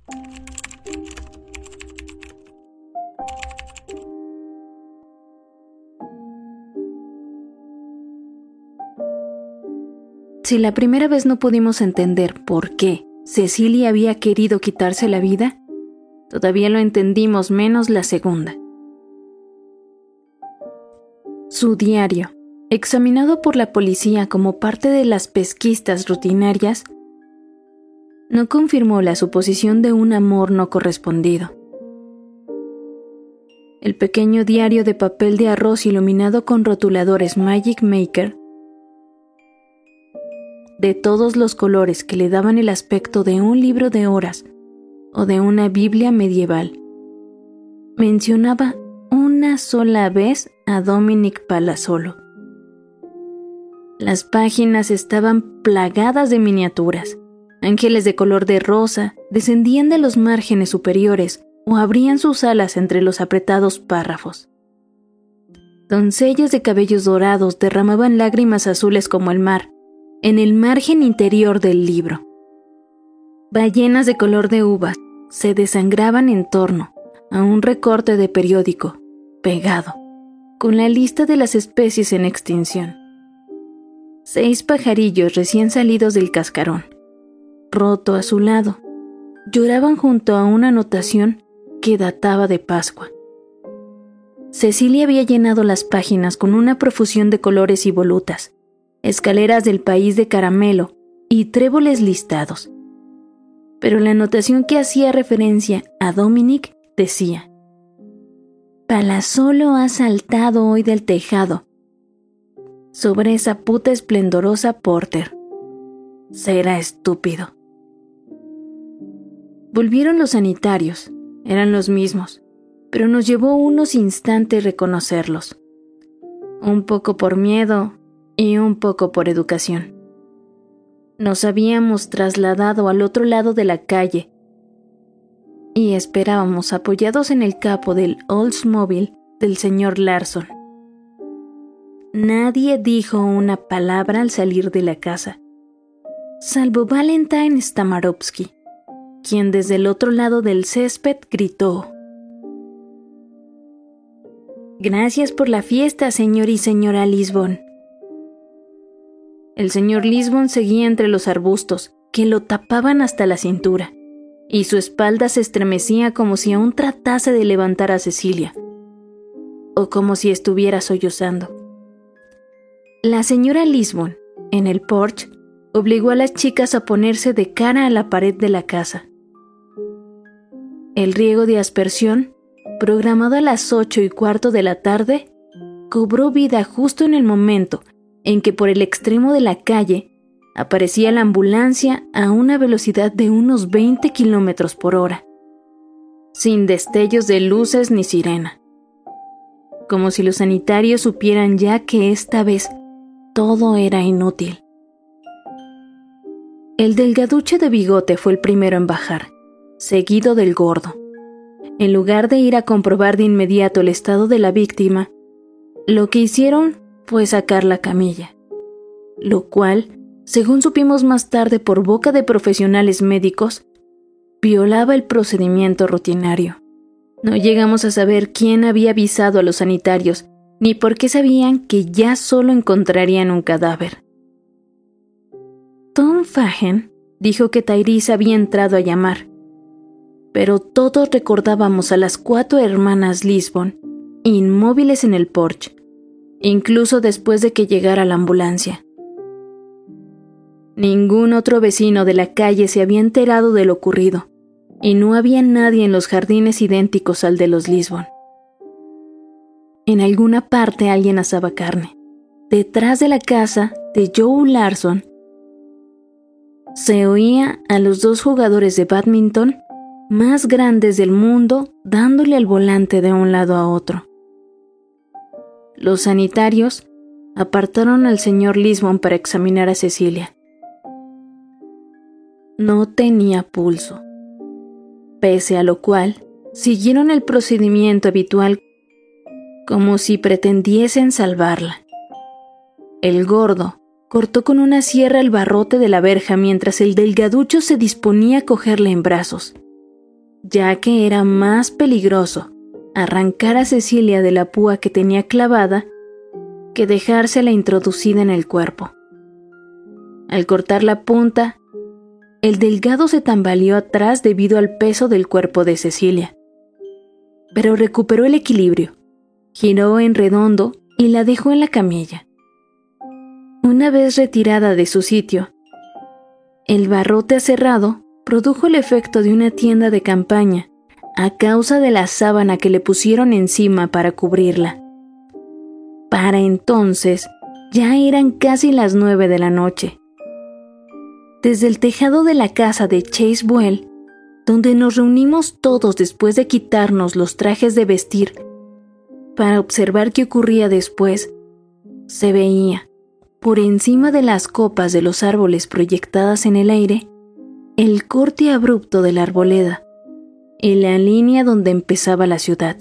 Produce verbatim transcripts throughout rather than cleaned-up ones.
Si la primera vez no pudimos entender por qué Cecilia había querido quitarse la vida, todavía lo entendimos menos la segunda. Su diario, examinado por la policía como parte de las pesquisas rutinarias, no confirmó la suposición de un amor no correspondido. El pequeño diario de papel de arroz iluminado con rotuladores Magic Maker, de todos los colores que le daban el aspecto de un libro de horas o de una Biblia medieval, mencionaba una sola vez a Dominic Palazzolo. Las páginas estaban plagadas de miniaturas. Ángeles de color de rosa descendían de los márgenes superiores o abrían sus alas entre los apretados párrafos. Doncellas de cabellos dorados derramaban lágrimas azules como el mar en el margen interior del libro. Ballenas de color de uvas se desangraban en torno a un recorte de periódico pegado con la lista de las especies en extinción. Seis pajarillos recién salidos del cascarón, roto a su lado, lloraban junto a una anotación que databa de Pascua. Cecilia había llenado las páginas con una profusión de colores y volutas, escaleras del país de caramelo y tréboles listados. Pero la anotación que hacía referencia a Dominic decía: Palazzolo ha saltado hoy del tejado sobre esa puta esplendorosa Porter. Será estúpido. Volvieron los sanitarios. Eran los mismos, pero nos llevó unos instantes reconocerlos. Un poco por miedo y un poco por educación. Nos habíamos trasladado al otro lado de la calle y esperábamos apoyados en el capo del Oldsmobile del señor Larson. Nadie dijo una palabra al salir de la casa, salvo Valentine Stamarovsky, quien desde el otro lado del césped gritó: «Gracias por la fiesta, señor y señora Lisbon». El señor Lisbon seguía entre los arbustos, que lo tapaban hasta la cintura, y su espalda se estremecía como si aún tratase de levantar a Cecilia, o como si estuviera sollozando. La señora Lisbon, en el porche, obligó a las chicas a ponerse de cara a la pared de la casa. El riego de aspersión, programado a las ocho y cuarto de la tarde, cobró vida justo en el momento en que por el extremo de la calle aparecía la ambulancia a una velocidad de unos veinte kilómetros por hora, sin destellos de luces ni sirena. Como si los sanitarios supieran ya que esta vez todo era inútil. El delgaducho de bigote fue el primero en bajar, seguido del gordo. En lugar de ir a comprobar de inmediato el estado de la víctima, lo que hicieron fue sacar la camilla, lo cual, según supimos más tarde por boca de profesionales médicos, violaba el procedimiento rutinario. No llegamos a saber quién había avisado a los sanitarios, ni por qué sabían que ya solo encontrarían un cadáver. Tom Fagen dijo que Tyrese había entrado a llamar, pero todos recordábamos a las cuatro hermanas Lisbon, inmóviles en el porche, incluso después de que llegara la ambulancia. Ningún otro vecino de la calle se había enterado de lo ocurrido, y no había nadie en los jardines idénticos al de los Lisbon. En alguna parte alguien asaba carne. Detrás de la casa de Joe Larson se oía a los dos jugadores de bádminton más grandes del mundo dándole al volante de un lado a otro. Los sanitarios apartaron al señor Lisbon para examinar a Cecilia. No tenía pulso, pese a lo cual siguieron el procedimiento habitual como si pretendiesen salvarla. El gordo cortó con una sierra el barrote de la verja mientras el delgaducho se disponía a cogerla en brazos. ya que era más peligroso arrancar a Cecilia de la púa que tenía clavada que dejársela introducida en el cuerpo. Al cortar la punta, el delgado se tambaleó atrás debido al peso del cuerpo de Cecilia, pero recuperó el equilibrio, giró en redondo y la dejó en la camilla. Una vez retirada de su sitio, el barrote aserrado produjo el efecto de una tienda de campaña a causa de la sábana que le pusieron encima para cubrirla. Para entonces, ya eran casi las nueve de la noche. Desde el tejado de la casa de Chasewell, donde nos reunimos todos después de quitarnos los trajes de vestir para observar qué ocurría después, se veía, por encima de las copas de los árboles proyectadas en el aire, el corte abrupto de la arboleda, en la línea donde empezaba la ciudad.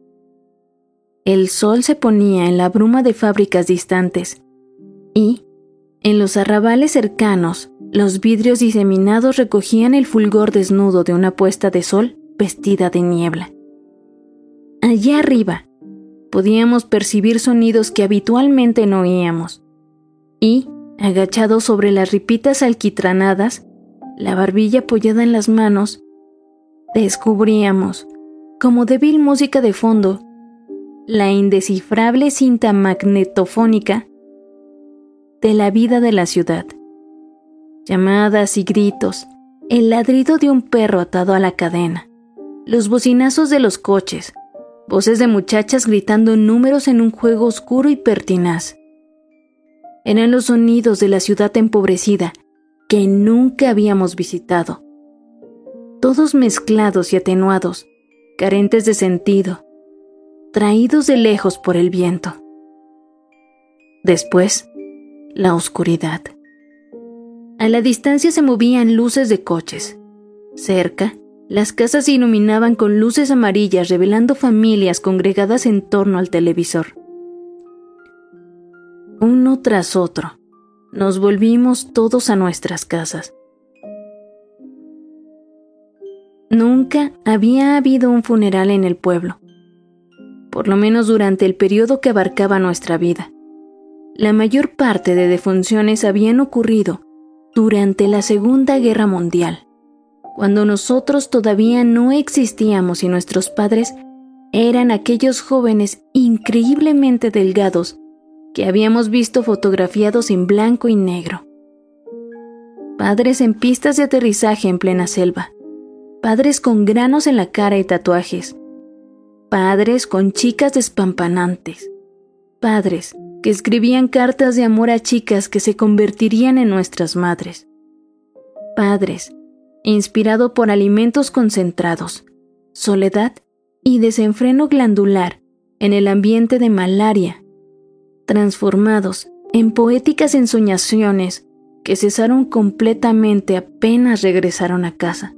El sol se ponía en la bruma de fábricas distantes y, en los arrabales cercanos, los vidrios diseminados recogían el fulgor desnudo de una puesta de sol vestida de niebla. Allá arriba, podíamos percibir sonidos que habitualmente no oíamos, y, agachados sobre las ripitas alquitranadas, la barbilla apoyada en las manos, descubríamos, como débil música de fondo, la indescifrable cinta magnetofónica de la vida de la ciudad. Llamadas y gritos, el ladrido de un perro atado a la cadena, los bocinazos de los coches, voces de muchachas gritando números en un juego oscuro y pertinaz. Eran los sonidos de la ciudad empobrecida que nunca habíamos visitado, todos mezclados y atenuados, carentes de sentido, traídos de lejos por el viento. Después, la oscuridad. A la distancia se movían luces de coches. Cerca, las casas se iluminaban con luces amarillas revelando familias congregadas en torno al televisor. Uno tras otro, nos volvimos todos a nuestras casas. Nunca había habido un funeral en el pueblo, por lo menos durante el periodo que abarcaba nuestra vida. La mayor parte de defunciones habían ocurrido durante la Segunda Guerra Mundial, cuando nosotros todavía no existíamos y nuestros padres eran aquellos jóvenes increíblemente delgados que habíamos visto fotografiados en blanco y negro. Padres en pistas de aterrizaje en plena selva, padres con granos en la cara y tatuajes, padres con chicas despampanantes, padres que escribían cartas de amor a chicas que se convertirían en nuestras madres, padres inspirado por alimentos concentrados, soledad y desenfreno glandular en el ambiente de malaria, transformados en poéticas ensoñaciones que cesaron completamente apenas regresaron a casa.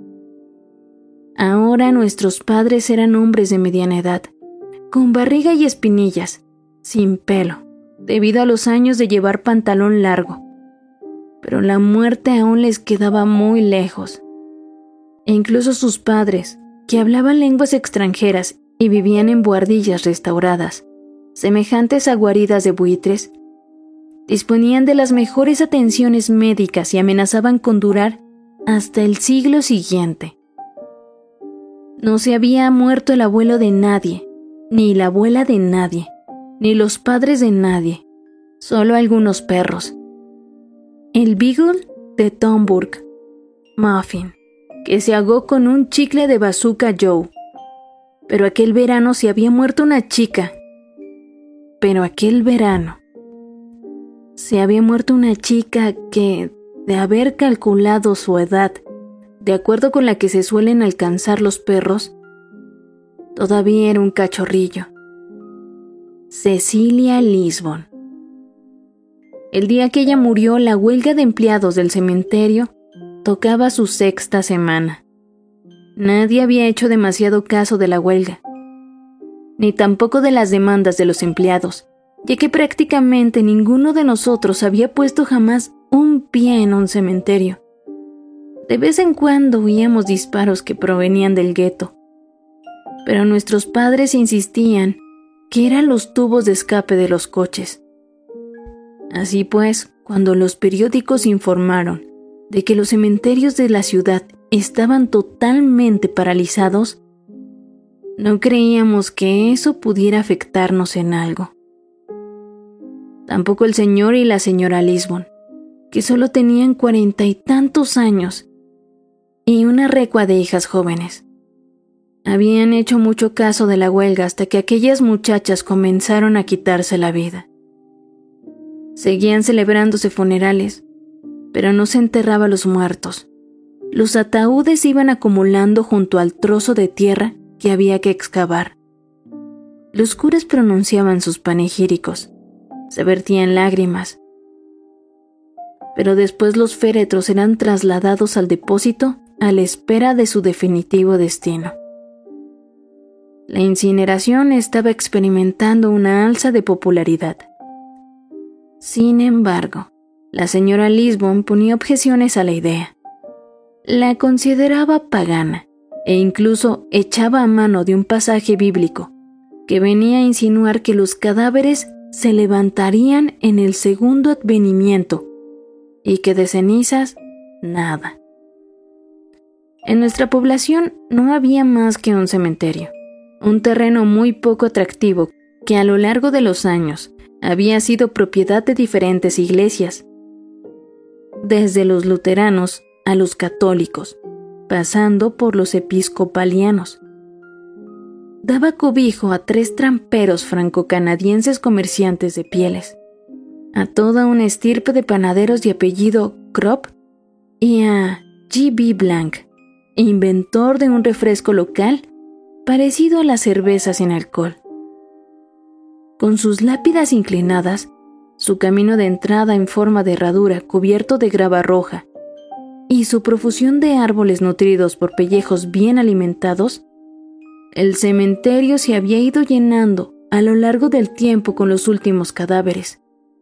Ahora nuestros padres eran hombres de mediana edad, con barriga y espinillas, sin pelo, debido a los años de llevar pantalón largo, pero la muerte aún les quedaba muy lejos. E incluso sus padres, que hablaban lenguas extranjeras y vivían en buhardillas restauradas, semejantes a guaridas de buitres, disponían de las mejores atenciones médicas y amenazaban con durar hasta el siglo siguiente. No se había muerto el abuelo de nadie, ni la abuela de nadie, ni los padres de nadie, solo algunos perros. El Beagle de Tomburg, Muffin, que se ahogó con un chicle de Bazooka Joe. Pero aquel verano se había muerto una chica. Pero aquel verano se había muerto una chica que, de haber calculado su edad, de acuerdo con la que se suelen alcanzar los perros, todavía era un cachorrillo. Cecilia Lisbon. El día que ella murió, la huelga de empleados del cementerio tocaba su sexta semana. Nadie había hecho demasiado caso de la huelga, ni tampoco de las demandas de los empleados, ya que prácticamente ninguno de nosotros había puesto jamás un pie en un cementerio. De vez en cuando oíamos disparos que provenían del gueto, pero nuestros padres insistían que eran los tubos de escape de los coches. Así pues, cuando los periódicos informaron de que los cementerios de la ciudad estaban totalmente paralizados, no creíamos que eso pudiera afectarnos en algo. Tampoco el señor y la señora Lisbon, que solo tenían cuarenta y tantos años y una recua de hijas jóvenes. Habían hecho mucho caso de la huelga hasta que aquellas muchachas comenzaron a quitarse la vida. Seguían celebrándose funerales, pero no se enterraba a los muertos. Los ataúdes iban acumulando junto al trozo de tierra que había que excavar. Los curas pronunciaban sus panegíricos, se vertían lágrimas, pero después los féretros eran trasladados al depósito a la espera de su definitivo destino. La incineración estaba experimentando una alza de popularidad. Sin embargo, la señora Lisbon ponía objeciones a la idea. La consideraba pagana e incluso echaba a mano de un pasaje bíblico que venía a insinuar que los cadáveres se levantarían en el segundo advenimiento y que de cenizas, nada. En nuestra población no había más que un cementerio, un terreno muy poco atractivo que a lo largo de los años había sido propiedad de diferentes iglesias, desde los luteranos a los católicos, pasando por los episcopalianos. Daba cobijo a tres tramperos franco-canadienses comerciantes de pieles, a toda una estirpe de panaderos de apellido Krop y a G B Blanc, inventor de un refresco local parecido a la cerveza sin alcohol. Con sus lápidas inclinadas, su camino de entrada en forma de herradura cubierto de grava roja y su profusión de árboles nutridos por pellejos bien alimentados, el cementerio se había ido llenando a lo largo del tiempo con los últimos cadáveres.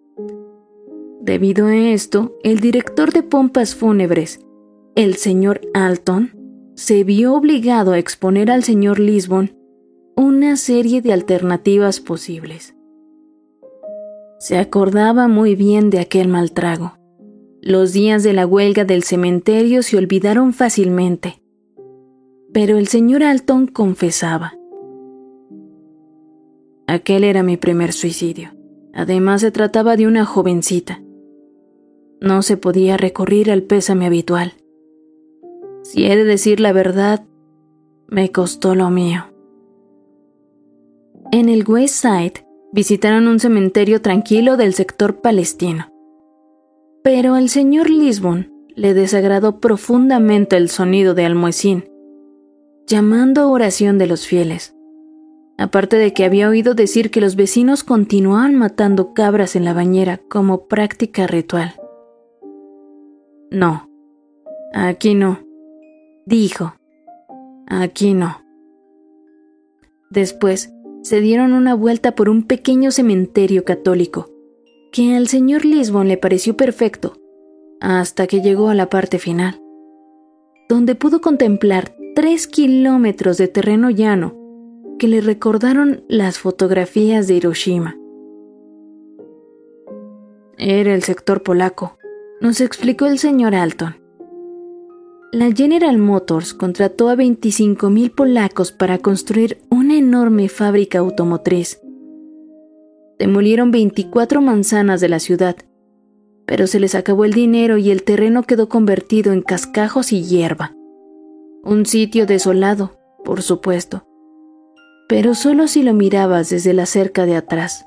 Debido a esto, el director de pompas fúnebres, el señor Alton, se vio obligado a exponer al señor Lisbon una serie de alternativas posibles. Se acordaba muy bien de aquel mal trago. Los días de la huelga del cementerio se olvidaron fácilmente, pero el señor Alton confesaba: aquel era mi primer suicidio. Además se trataba de una jovencita. No se podía recurrir al pésame habitual. Si he de decir la verdad, me costó lo mío. En el West Side visitaron un cementerio tranquilo del sector palestino. Pero al señor Lisbon le desagradó profundamente el sonido de almuecín, llamando a oración de los fieles. Aparte de que había oído decir que los vecinos continuaban matando cabras en la bañera como práctica ritual. No, aquí no, dijo, aquí no. Después se dieron una vuelta por un pequeño cementerio católico, que al señor Lisbon le pareció perfecto, hasta que llegó a la parte final, donde pudo contemplar tres kilómetros de terreno llano que le recordaron las fotografías de Hiroshima. Era el sector polaco, nos explicó el señor Alton. La General Motors contrató a veinticinco mil polacos para construir una enorme fábrica automotriz. Demolieron veinticuatro manzanas de la ciudad, pero se les acabó el dinero y el terreno quedó convertido en cascajos y hierba. Un sitio desolado, por supuesto, pero solo si lo mirabas desde la cerca de atrás.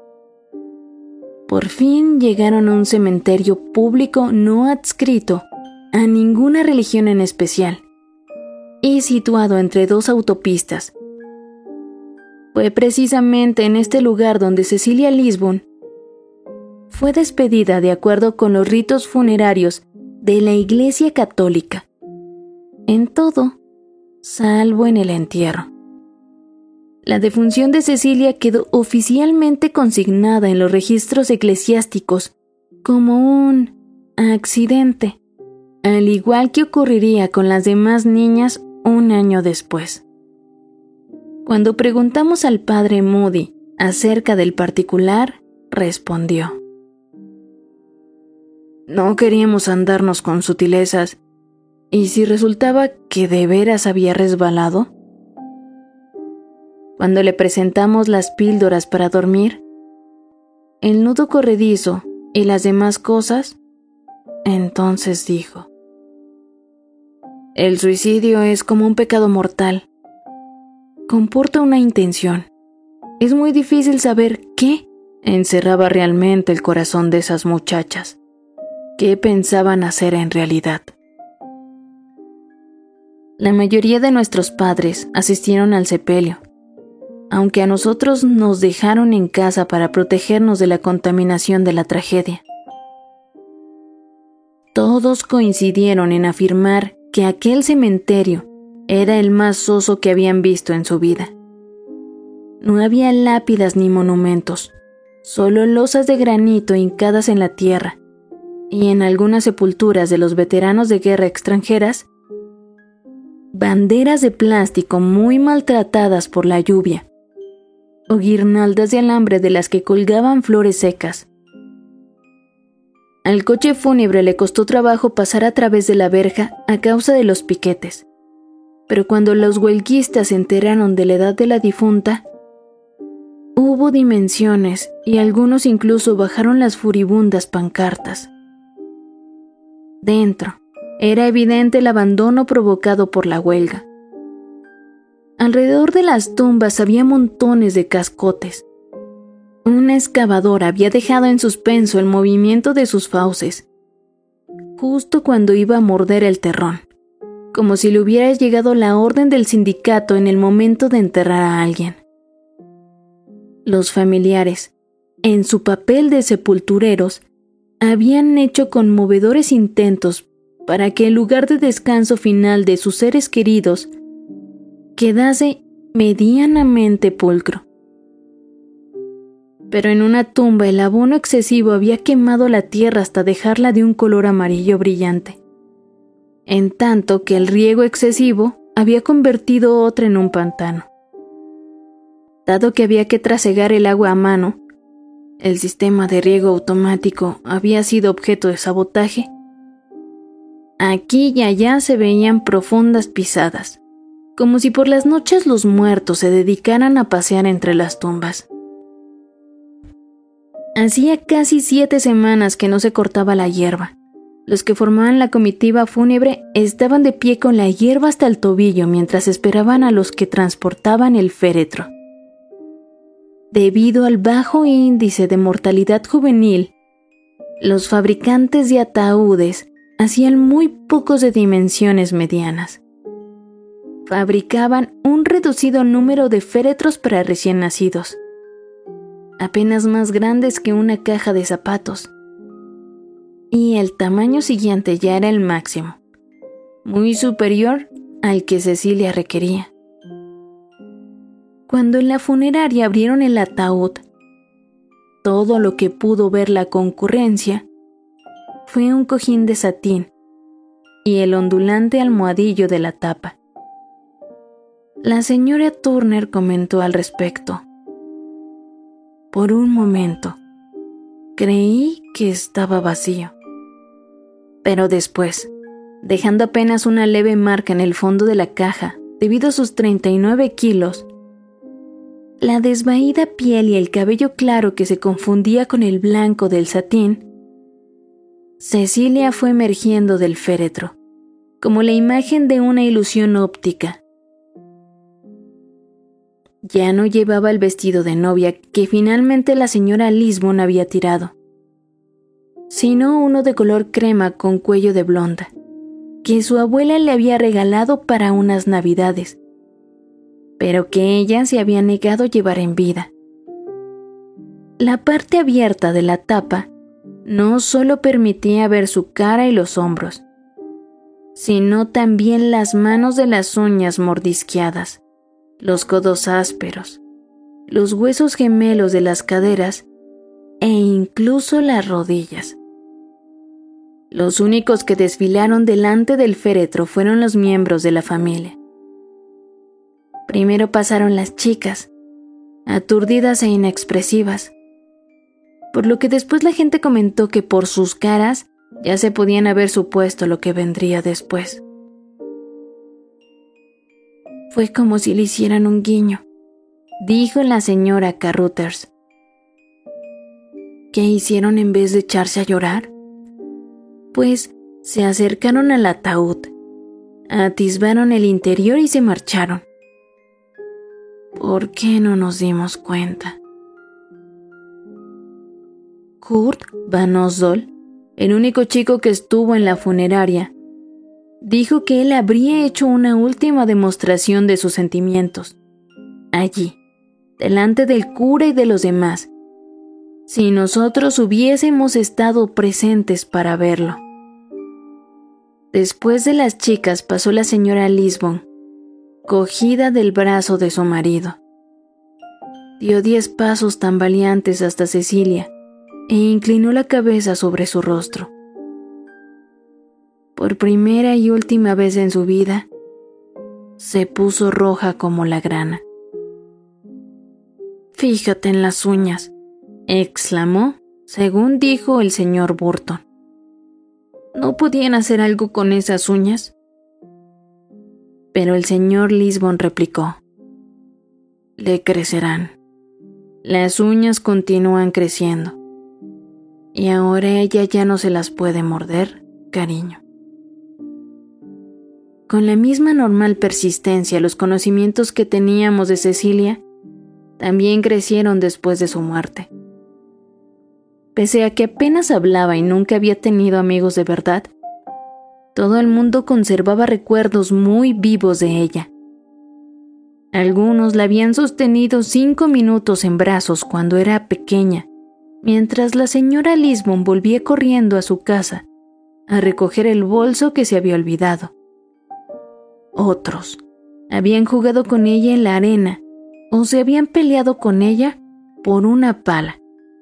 Por fin llegaron a un cementerio público no adscrito a ninguna religión en especial y situado entre dos autopistas. Fue precisamente en este lugar donde Cecilia Lisbon fue despedida de acuerdo con los ritos funerarios de la Iglesia Católica, en todo, salvo en el entierro. La defunción de Cecilia quedó oficialmente consignada en los registros eclesiásticos como un accidente, al igual que ocurriría con las demás niñas un año después. Cuando preguntamos al padre Moody acerca del particular, respondió: no queríamos andarnos con sutilezas, y si resultaba que de veras había resbalado. Cuando le presentamos las píldoras para dormir, el nudo corredizo y las demás cosas, entonces dijo: el suicidio es como un pecado mortal. Comporta una intención. Es muy difícil saber qué encerraba realmente el corazón de esas muchachas. ¿Qué pensaban hacer en realidad? La mayoría de nuestros padres asistieron al sepelio, aunque a nosotros nos dejaron en casa para protegernos de la contaminación de la tragedia. Todos coincidieron en afirmar que aquel cementerio era el más soso que habían visto en su vida. No había lápidas ni monumentos, solo losas de granito hincadas en la tierra, y en algunas sepulturas de los veteranos de guerra extranjeras, banderas de plástico muy maltratadas por la lluvia, o guirnaldas de alambre de las que colgaban flores secas. Al coche fúnebre le costó trabajo pasar a través de la verja a causa de los piquetes, pero cuando los huelguistas se enteraron de la edad de la difunta, hubo dimensiones y algunos incluso bajaron las furibundas pancartas. Dentro, era evidente el abandono provocado por la huelga. Alrededor de las tumbas había montones de cascotes. Una excavadora había dejado en suspenso el movimiento de sus fauces, justo cuando iba a morder el terrón, como si le hubiera llegado la orden del sindicato en el momento de enterrar a alguien. Los familiares, en su papel de sepultureros, habían hecho conmovedores intentos para que el lugar de descanso final de sus seres queridos quedase medianamente pulcro. Pero en una tumba el abono excesivo había quemado la tierra hasta dejarla de un color amarillo brillante, en tanto que el riego excesivo había convertido otra en un pantano. Dado que había que trasegar el agua a mano, el sistema de riego automático había sido objeto de sabotaje. Aquí y allá se veían profundas pisadas, como si por las noches los muertos se dedicaran a pasear entre las tumbas. Hacía casi siete semanas que no se cortaba la hierba. Los que formaban la comitiva fúnebre estaban de pie con la hierba hasta el tobillo mientras esperaban a los que transportaban el féretro. Debido al bajo índice de mortalidad juvenil, los fabricantes de ataúdes hacían muy pocos de dimensiones medianas. Fabricaban un reducido número de féretros para recién nacidos, apenas más grandes que una caja de zapatos. Y el tamaño siguiente ya era el máximo, muy superior al que Cecilia requería. Cuando en la funeraria abrieron el ataúd, todo lo que pudo ver la concurrencia fue un cojín de satín y el ondulante almohadillo de la tapa. La señora Turner comentó al respecto: por un momento, creí que estaba vacío. Pero después, dejando apenas una leve marca en el fondo de la caja, debido a sus treinta y nueve kilos, la desvaída piel y el cabello claro que se confundía con el blanco del satín, Cecilia fue emergiendo del féretro, como la imagen de una ilusión óptica. Ya no llevaba el vestido de novia que finalmente la señora Lisbon había tirado, sino uno de color crema con cuello de blonda, que su abuela le había regalado para unas navidades, pero que ella se había negado a llevar en vida. La parte abierta de la tapa no solo permitía ver su cara y los hombros, sino también las manos de las uñas mordisqueadas, los codos ásperos, los huesos gemelos de las caderas e incluso las rodillas. Los únicos que desfilaron delante del féretro fueron los miembros de la familia. Primero pasaron las chicas, aturdidas e inexpresivas, por lo que después la gente comentó que por sus caras ya se podían haber supuesto lo que vendría después. Fue como si le hicieran un guiño, dijo la señora Carruthers. ¿Qué hicieron en vez de echarse a llorar? Pues se acercaron al ataúd, atisbaron el interior y se marcharon. ¿Por qué no nos dimos cuenta? Kurt Van Osdol, el único chico que estuvo en la funeraria, dijo que él habría hecho una última demostración de sus sentimientos, allí, delante del cura y de los demás, si nosotros hubiésemos estado presentes para verlo. Después de las chicas pasó la señora Lisbon, cogida del brazo de su marido. Dio diez pasos tambaleantes hasta Cecilia e inclinó la cabeza sobre su rostro. Por primera y última vez en su vida, se puso roja como la grana. «Fíjate en las uñas», exclamó, según dijo el señor Burton. ¿No podían hacer algo con esas uñas? Pero el señor Lisbon replicó: «Le crecerán. Las uñas continúan creciendo. Y ahora ella ya no se las puede morder, cariño». Con la misma normal persistencia, los conocimientos que teníamos de Cecilia también crecieron después de su muerte. Pese a que apenas hablaba y nunca había tenido amigos de verdad, todo el mundo conservaba recuerdos muy vivos de ella. Algunos la habían sostenido cinco minutos en brazos cuando era pequeña, mientras la señora Lisbon volvía corriendo a su casa a recoger el bolso que se había olvidado. Otros habían jugado con ella en la arena o se habían peleado con ella por una pala.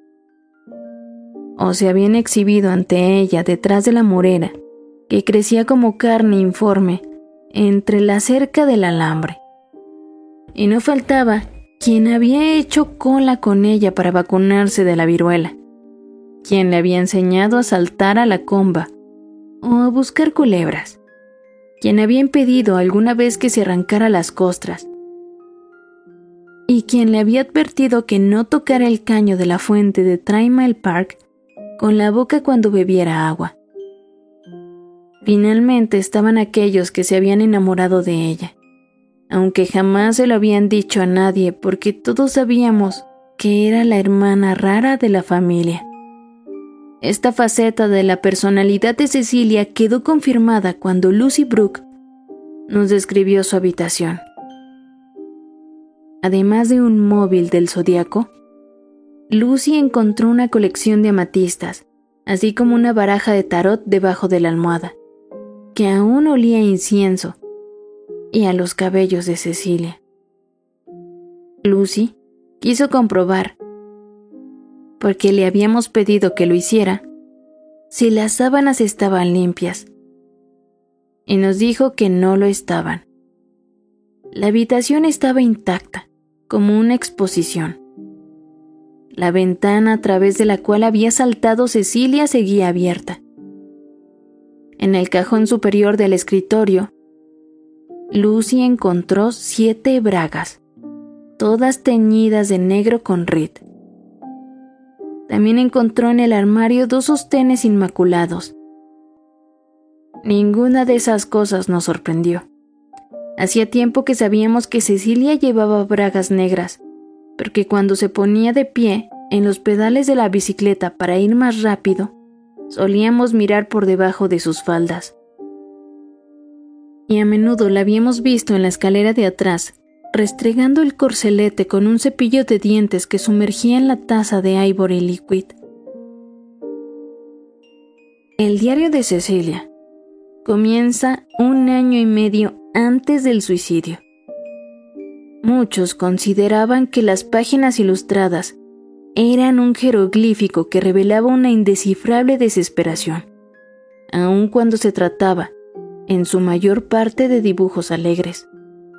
O se habían exhibido ante ella detrás de la morera, que crecía como carne informe entre la cerca del alambre. Y no faltaba quien había hecho cola con ella para vacunarse de la viruela, quien le había enseñado a saltar a la comba o a buscar culebras, quien había impedido alguna vez que se arrancara las costras, y quien le había advertido que no tocara el caño de la fuente de Three Mile Park con la boca cuando bebiera agua. Finalmente estaban aquellos que se habían enamorado de ella, aunque jamás se lo habían dicho a nadie porque todos sabíamos que era la hermana rara de la familia. Esta faceta de la personalidad de Cecilia quedó confirmada cuando Lucy Brooke nos describió su habitación. Además de un móvil del zodiaco, Lucy encontró una colección de amatistas, así como una baraja de tarot debajo de la almohada, que aún olía a incienso y a los cabellos de Cecilia. Lucy quiso comprobar, porque le habíamos pedido que lo hiciera, si las sábanas estaban limpias, y nos dijo que no lo estaban. La habitación estaba intacta, como una exposición. La ventana a través de la cual había saltado Cecilia seguía abierta. En el cajón superior del escritorio, Lucy encontró siete bragas, todas teñidas de negro con rit. También encontró en el armario dos sostenes inmaculados. Ninguna de esas cosas nos sorprendió. Hacía tiempo que sabíamos que Cecilia llevaba bragas negras, porque cuando se ponía de pie en los pedales de la bicicleta para ir más rápido, solíamos mirar por debajo de sus faldas. Y a menudo la habíamos visto en la escalera de atrás, restregando el corcelete con un cepillo de dientes que sumergía en la taza de Ivory Liquid. El diario de Cecilia comienza un año y medio antes del suicidio. Muchos consideraban que las páginas ilustradas eran un jeroglífico que revelaba una indescifrable desesperación. aun cuando se trataba, en su mayor parte, de dibujos alegres.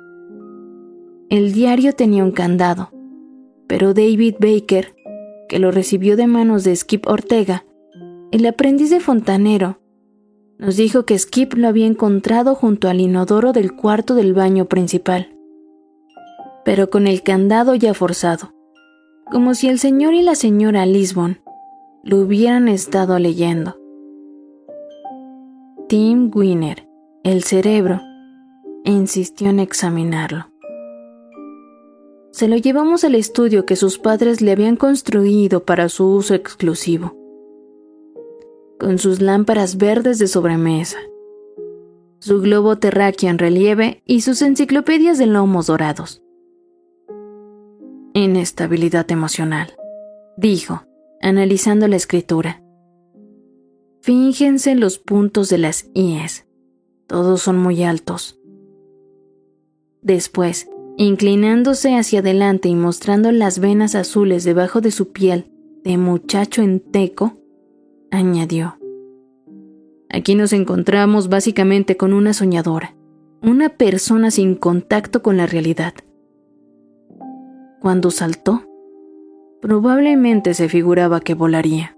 El diario tenía un candado, pero David Baker, que lo recibió de manos de Skip Ortega, el aprendiz de fontanero, nos dijo que Skip lo había encontrado junto al inodoro del cuarto del baño principal, pero con el candado ya forzado, como si el señor y la señora Lisbon lo hubieran estado leyendo. Tim Winner, el cerebro, insistió en examinarlo. Se lo llevamos al estudio que sus padres le habían construido para su uso exclusivo, con sus lámparas verdes de sobremesa, su globo terráqueo en relieve y sus enciclopedias de lomos dorados. Inestabilidad emocional, dijo, analizando la escritura. Fíjense los puntos de las íes. Todos son muy altos. Después, inclinándose hacia adelante y mostrando las venas azules debajo de su piel de muchacho enteco, añadió: aquí nos encontramos básicamente con una soñadora, una persona sin contacto con la realidad. Cuando saltó, probablemente se figuraba que volaría.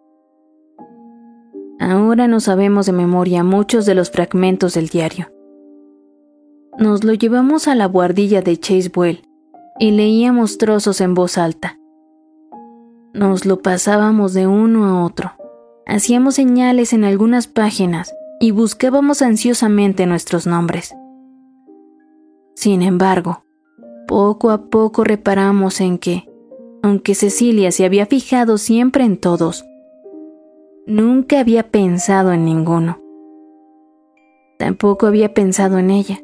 Ahora no sabemos de memoria muchos de los fragmentos del diario. Nos lo llevamos a la buhardilla de Chasewell y leíamos trozos en voz alta. Nos lo pasábamos de uno a otro, hacíamos señales en algunas páginas y buscábamos ansiosamente nuestros nombres. Sin embargo, poco a poco reparamos en que, aunque Cecilia se había fijado siempre en todos, nunca había pensado en ninguno. Tampoco había pensado en ella.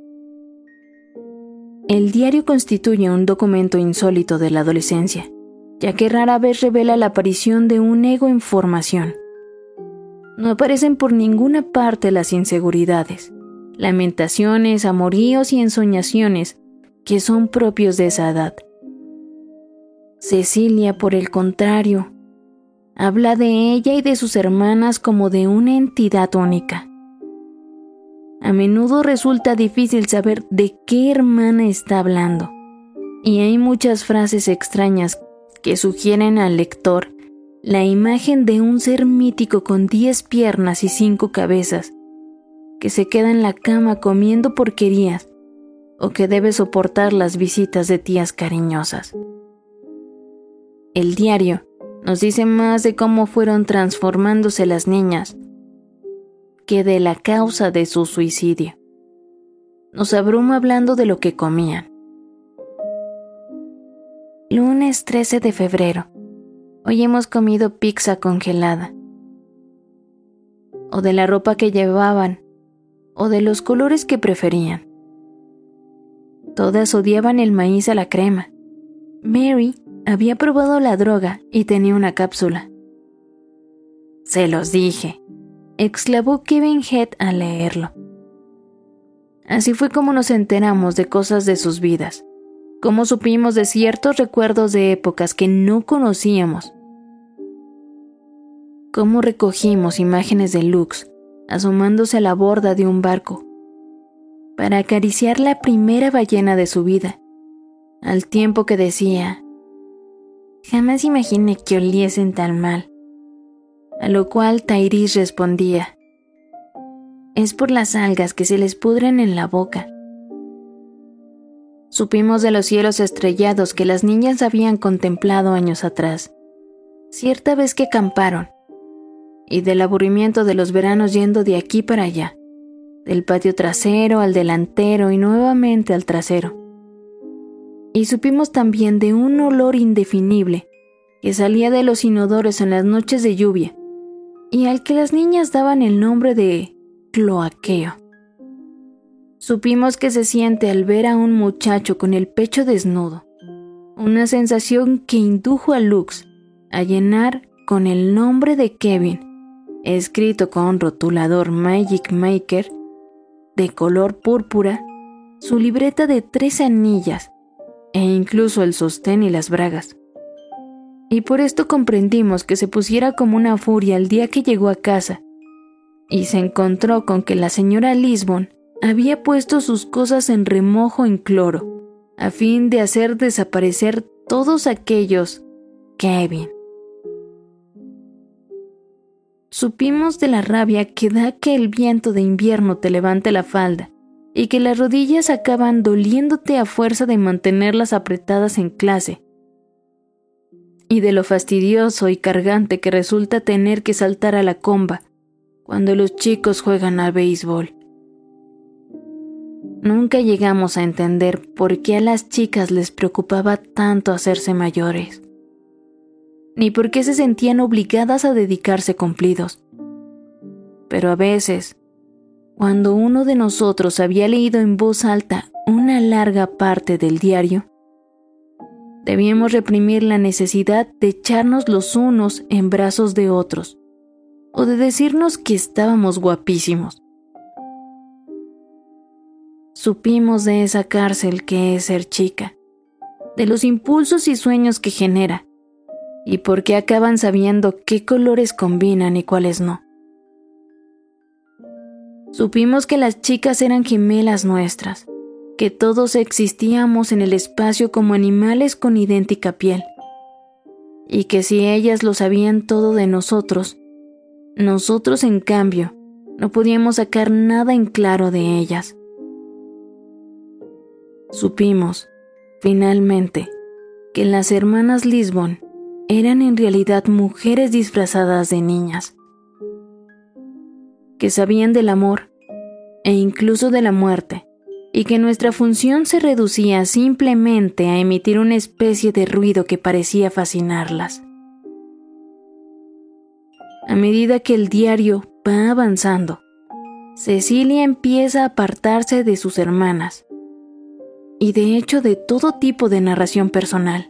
El diario constituye un documento insólito de la adolescencia, ya que rara vez revela la aparición de un ego en formación. No aparecen por ninguna parte las inseguridades, lamentaciones, amoríos y ensoñaciones que son propios de esa edad. Cecilia, por el contrario, habla de ella y de sus hermanas como de una entidad única. A menudo resulta difícil saber de qué hermana está hablando, y hay muchas frases extrañas que sugieren al lector la imagen de un ser mítico con diez piernas y cinco cabezas, que se queda en la cama comiendo porquerías o que debe soportar las visitas de tías cariñosas. El diario nos dice más de cómo fueron transformándose las niñas que de la causa de su suicidio. Nos abruma hablando de lo que comían. Lunes trece de febrero. Hoy hemos comido pizza congelada. O de la ropa que llevaban, o de los colores que preferían. Todas odiaban el maíz a la crema. Mary había probado la droga y tenía una cápsula. Se los dije, exclamó Kevin Head al leerlo. Así fue como nos enteramos de cosas de sus vidas, cómo supimos de ciertos recuerdos de épocas que no conocíamos, cómo recogimos imágenes de Lux asomándose a la borda de un barco para acariciar la primera ballena de su vida, al tiempo que decía: jamás imaginé que oliesen tan mal. A lo cual Tyrese respondía: es por las algas que se les pudren en la boca. Supimos de los cielos estrellados que las niñas habían contemplado años atrás, cierta vez que acamparon, y del aburrimiento de los veranos yendo de aquí para allá, del patio trasero al delantero y nuevamente al trasero. Y supimos también de un olor indefinible que salía de los inodoros en las noches de lluvia y al que las niñas daban el nombre de cloaqueo. Supimos que se siente al ver a un muchacho con el pecho desnudo, una sensación que indujo a Lux a llenar con el nombre de Kevin, escrito con rotulador Magic Maker, de color púrpura, su libreta de tres anillas e incluso el sostén y las bragas. Y por esto comprendimos que se pusiera como una furia el día que llegó a casa y se encontró con que la señora Lisbon había puesto sus cosas en remojo en cloro, a fin de hacer desaparecer todos aquellos Kevin. Supimos de la rabia que da que el viento de invierno te levante la falda y que las rodillas acaban doliéndote a fuerza de mantenerlas apretadas en clase, y de lo fastidioso y cargante que resulta tener que saltar a la comba cuando los chicos juegan al béisbol. Nunca llegamos a entender por qué a las chicas les preocupaba tanto hacerse mayores, ni por qué se sentían obligadas a dedicarse cumplidos. Pero a veces, cuando uno de nosotros había leído en voz alta una larga parte del diario, debíamos reprimir la necesidad de echarnos los unos en brazos de otros, o de decirnos que estábamos guapísimos. Supimos de esa cárcel que es ser chica, de los impulsos y sueños que genera, y por qué acaban sabiendo qué colores combinan y cuáles no. Supimos que las chicas eran gemelas nuestras, que todos existíamos en el espacio como animales con idéntica piel, y que si ellas lo sabían todo de nosotros, nosotros en cambio no podíamos sacar nada en claro de ellas. Supimos, finalmente, que las hermanas Lisbon eran en realidad mujeres disfrazadas de niñas, que sabían del amor e incluso de la muerte, y que nuestra función se reducía simplemente a emitir una especie de ruido que parecía fascinarlas. A medida que el diario va avanzando, Cecilia empieza a apartarse de sus hermanas, y de hecho de todo tipo de narración personal.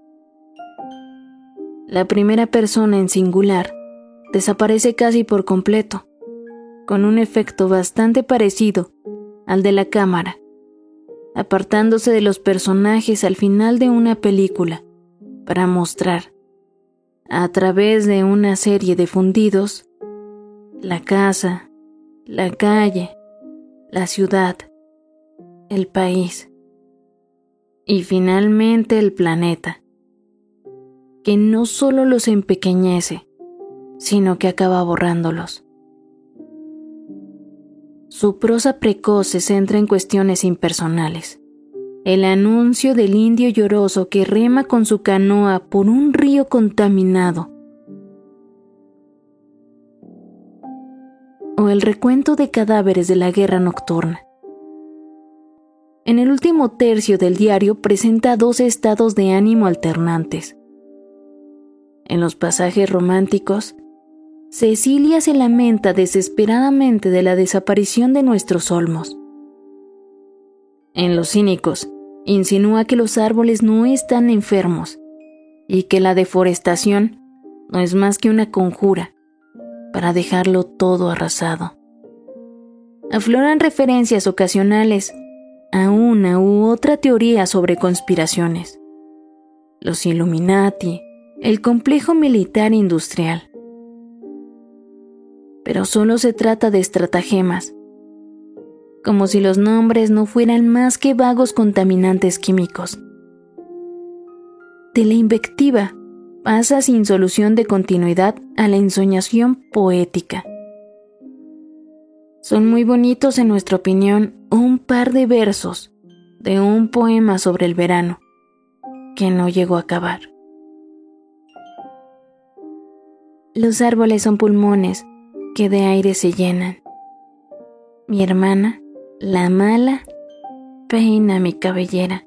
La primera persona en singular desaparece casi por completo, con un efecto bastante parecido al de la cámara, apartándose de los personajes al final de una película para mostrar, a través de una serie de fundidos, la casa, la calle, la ciudad, el país y finalmente el planeta, que no solo los empequeñece, sino que acaba borrándolos. Su prosa precoz se centra en cuestiones impersonales. El anuncio del indio lloroso que rema con su canoa por un río contaminado. O el recuento de cadáveres de la guerra nocturna. En el último tercio del diario presenta dos estados de ánimo alternantes. En los pasajes románticos, Cecilia se lamenta desesperadamente de la desaparición de nuestros olmos. En los cínicos, insinúa que los árboles no están enfermos y que la deforestación no es más que una conjura para dejarlo todo arrasado. Afloran referencias ocasionales a una u otra teoría sobre conspiraciones, los Illuminati, el complejo militar industrial. Pero solo se trata de estratagemas, como si los nombres no fueran más que vagos contaminantes químicos. De la invectiva pasa sin solución de continuidad a la ensoñación poética. Son muy bonitos, en nuestra opinión, un par de versos de un poema sobre el verano, que no llegó a acabar. Los árboles son pulmones que de aire se llenan. Mi hermana, la mala, peina mi cabellera.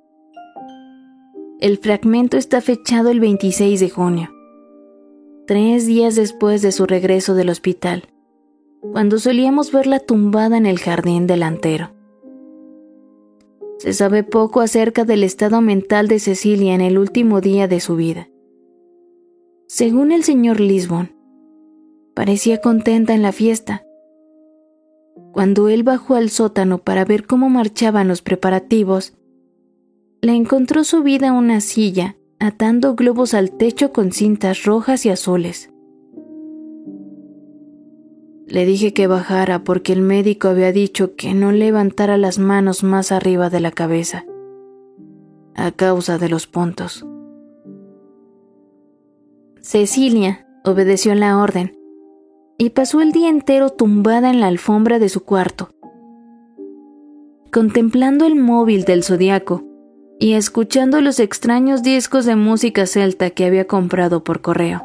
El fragmento está fechado el veintiséis de junio, tres días después de su regreso del hospital, cuando solíamos verla tumbada en el jardín delantero. Se sabe poco acerca del estado mental de Cecilia en el último día de su vida. Según el señor Lisbon, parecía contenta en la fiesta. Cuando él bajó al sótano para ver cómo marchaban los preparativos, la encontró subida a una silla, atando globos al techo con cintas rojas y azules. Le dije que bajara porque el médico había dicho que no levantara las manos más arriba de la cabeza, a causa de los puntos. Cecilia obedeció la orden y pasó el día entero tumbada en la alfombra de su cuarto, contemplando el móvil del zodiaco y escuchando los extraños discos de música celta que había comprado por correo.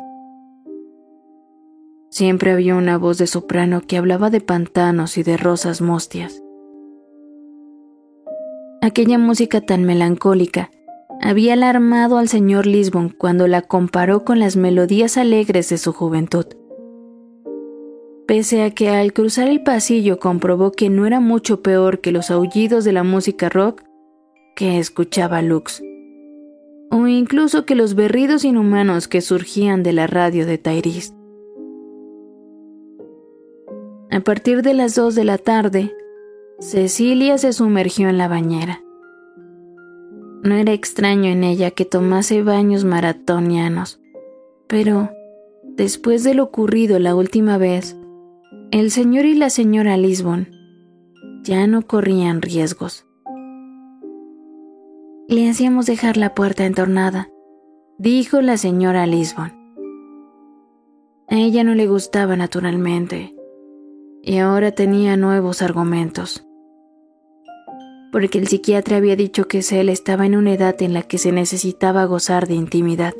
Siempre había una voz de soprano que hablaba de pantanos y de rosas mostias. Aquella música tan melancólica había alarmado al señor Lisbon cuando la comparó con las melodías alegres de su juventud. Pese a que al cruzar el pasillo comprobó que no era mucho peor que los aullidos de la música rock que escuchaba Lux, o incluso que los berridos inhumanos que surgían de la radio de Tyrese. A partir de las dos de la tarde, Cecilia se sumergió en la bañera. No era extraño en ella que tomase baños maratonianos, pero, después de lo ocurrido la última vez, el señor y la señora Lisbon ya no corrían riesgos. Le hacíamos dejar la puerta entornada, dijo la señora Lisbon. A ella no le gustaba naturalmente, y ahora tenía nuevos argumentos. Porque el psiquiatra había dicho que Cel estaba en una edad en la que se necesitaba gozar de intimidad.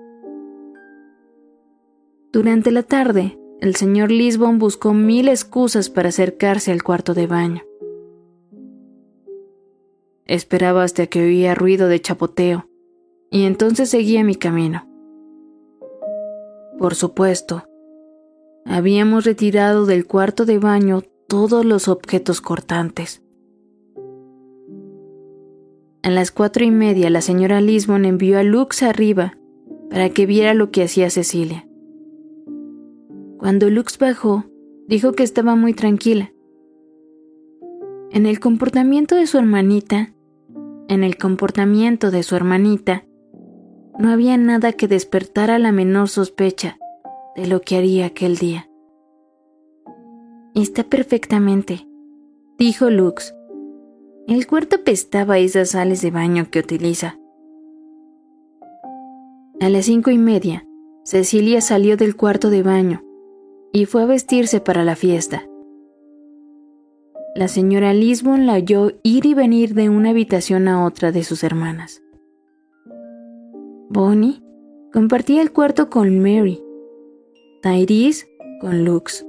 Durante la tarde, el señor Lisbon buscó mil excusas para acercarse al cuarto de baño. Esperaba hasta que oía ruido de chapoteo, y entonces seguía mi camino. Por supuesto, habíamos retirado del cuarto de baño todos los objetos cortantes. A las cuatro y media la señora Lisbon envió a Lux arriba para que viera lo que hacía Cecilia. Cuando Lux bajó, dijo que estaba muy tranquila. En el comportamiento de su hermanita, en el comportamiento de su hermanita, no había nada que despertara la menor sospecha de lo que haría aquel día. Está perfectamente, dijo Lux. El cuarto apestaba a esas sales de baño que utiliza. A las cinco y media, Cecilia salió del cuarto de baño y fue a vestirse para la fiesta. La señora Lisbon la oyó ir y venir de una habitación a otra de sus hermanas. Bonnie compartía el cuarto con Mary, Tyrese con Lux.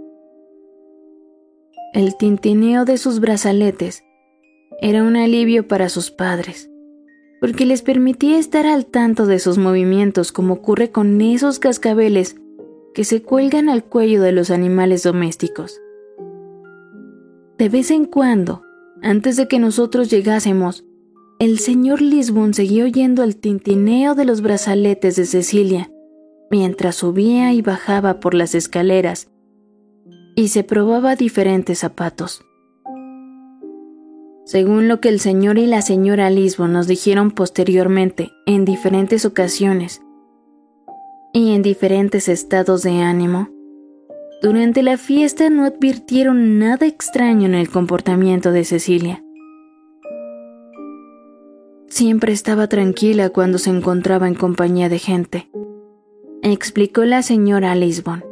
El tintineo de sus brazaletes era un alivio para sus padres, porque les permitía estar al tanto de sus movimientos como ocurre con esos cascabeles que se cuelgan al cuello de los animales domésticos. De vez en cuando, antes de que nosotros llegásemos, el señor Lisbon seguía oyendo el tintineo de los brazaletes de Cecilia mientras subía y bajaba por las escaleras y se probaba diferentes zapatos. Según lo que el señor y la señora Lisbon nos dijeron posteriormente en diferentes ocasiones y en diferentes estados de ánimo, durante la fiesta no advirtieron nada extraño en el comportamiento de Cecilia. Siempre estaba tranquila cuando se encontraba en compañía de gente, explicó la señora Lisbon.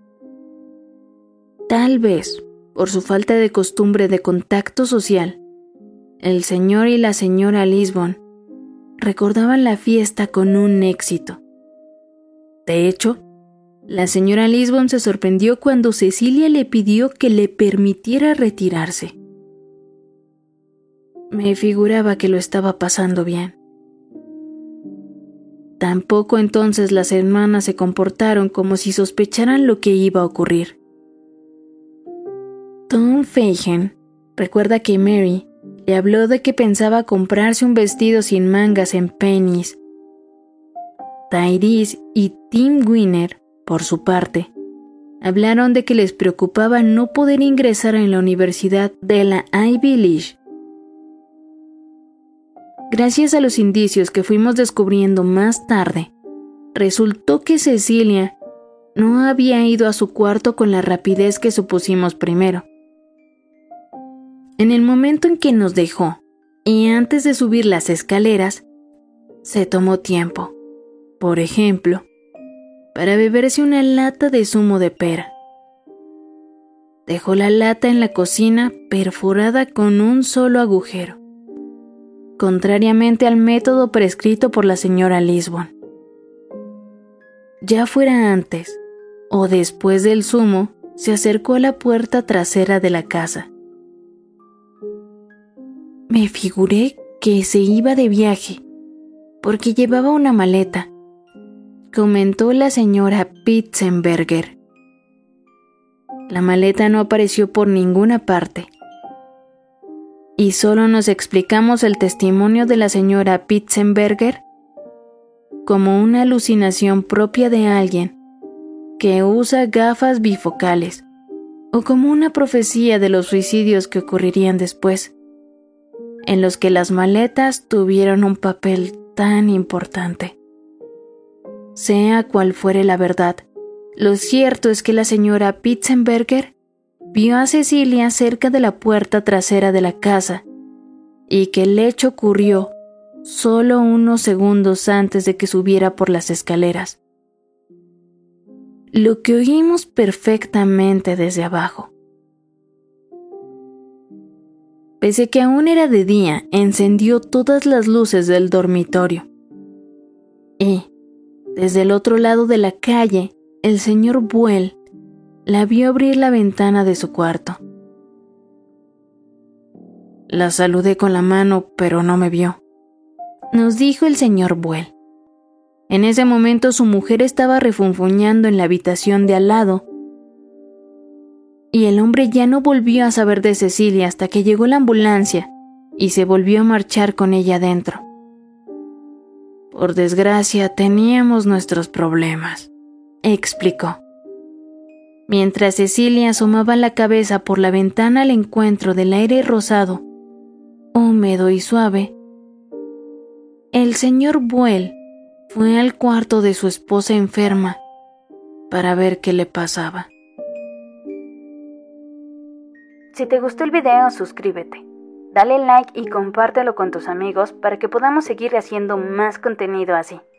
Tal vez, por su falta de costumbre de contacto social, el señor y la señora Lisbon recordaban la fiesta con un éxito. De hecho, la señora Lisbon se sorprendió cuando Cecilia le pidió que le permitiera retirarse. Me figuraba que lo estaba pasando bien. Tampoco entonces las hermanas se comportaron como si sospecharan lo que iba a ocurrir. Tom Feigen recuerda que Mary le habló de que pensaba comprarse un vestido sin mangas en Penny's. Tyrese y Tim Winner, por su parte, hablaron de que les preocupaba no poder ingresar en la universidad de la Ivy League. Gracias a los indicios que fuimos descubriendo más tarde, resultó que Cecilia no había ido a su cuarto con la rapidez que supusimos primero. En el momento en que nos dejó, y antes de subir las escaleras, se tomó tiempo, por ejemplo, para beberse una lata de zumo de pera. Dejó la lata en la cocina perforada con un solo agujero, contrariamente al método prescrito por la señora Lisbon. Ya fuera antes o después del zumo, se acercó a la puerta trasera de la casa. Me figuré que se iba de viaje, porque llevaba una maleta, comentó la señora Pitzenberger. La maleta no apareció por ninguna parte, y solo nos explicamos el testimonio de la señora Pitzenberger como una alucinación propia de alguien que usa gafas bifocales, o como una profecía de los suicidios que ocurrirían después, en los que las maletas tuvieron un papel tan importante. Sea cual fuere la verdad, lo cierto es que la señora Pitzenberger vio a Cecilia cerca de la puerta trasera de la casa y que el hecho ocurrió solo unos segundos antes de que subiera por las escaleras. Lo que oímos perfectamente desde abajo. Pese que aún era de día, encendió todas las luces del dormitorio. Y, desde el otro lado de la calle, el señor Buell la vio abrir la ventana de su cuarto. La saludé con la mano, pero no me vio, nos dijo el señor Buell. En ese momento su mujer estaba refunfuñando en la habitación de al lado, y el hombre ya no volvió a saber de Cecilia hasta que llegó la ambulancia y se volvió a marchar con ella adentro. Por desgracia, teníamos nuestros problemas, explicó. Mientras Cecilia asomaba la cabeza por la ventana al encuentro del aire rosado, húmedo y suave, el señor Buell fue al cuarto de su esposa enferma para ver qué le pasaba. Si te gustó el video, suscríbete, dale like y compártelo con tus amigos para que podamos seguir haciendo más contenido así.